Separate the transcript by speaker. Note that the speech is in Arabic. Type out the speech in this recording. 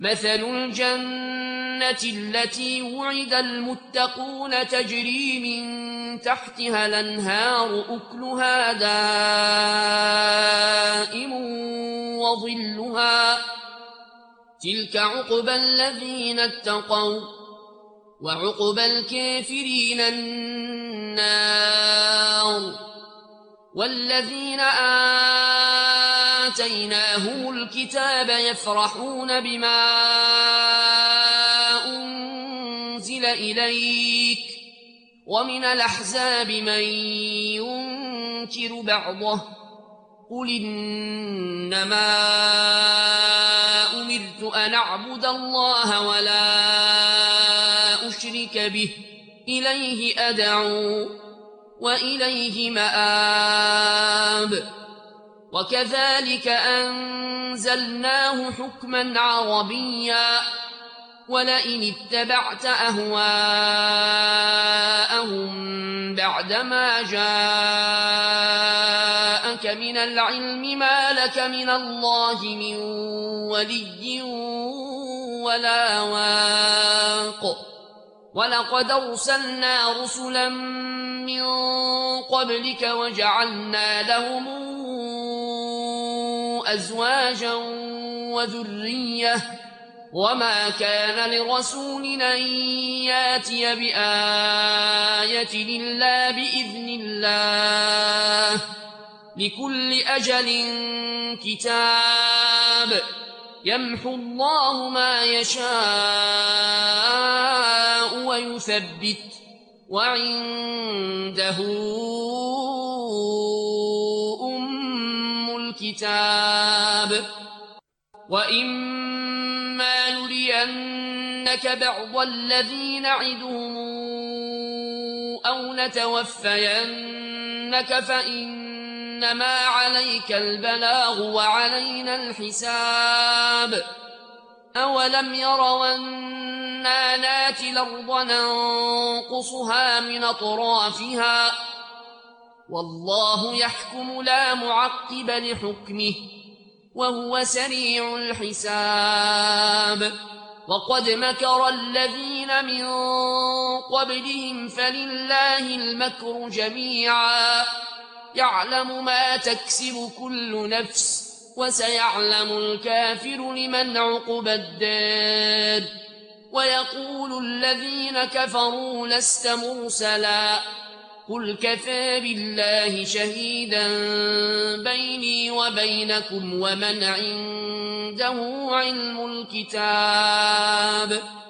Speaker 1: مثل الجنة التي وعد المتقون تجري من تحتها الأنهار أكلها دائم وظلها تلك عقبى الذين اتقوا وعقبى الكافرين النار والذين آتيناهم الكتاب يفرحون بما أنزل إليك ومن الأحزاب من ينكر بعضه قل إنما أمرت أن أعبد الله ولا أشرك به إليه أدعو وإليه مآب وكذلك أنزلناه حكما عربيا ولئن اتبعت أهواءهم بعدما جاءك من العلم ما لك من الله من ولي ولا واق ولقد أرسلنا رسلا من قبلك وجعلنا لهم أزواجا وذرية وما كان لرسول أن ياتي بآية إلا بإذن الله لكل أجل كتاب يمحو الله ما يشاء ويثبت وعنده أم الكتاب وإما نرينك بعض الذي نعدهم أو نتوفينك فإنما عليك البلاغ وعلينا الحساب أولم يروا أنا ناتي الأرض ننقصها من أطرافها والله يحكم لا معقب لحكمه وهو سريع الحساب وقد مكر الذين من قبلهم فلله المكر جميعا يعلم ما تكسب كل نفس وسيعلم الكافر لمن عقبى الدار ويقول الذين كفروا لست مرسلا قل كفى بالله شهيدا بيني وبينكم ومن عنده علم الكتاب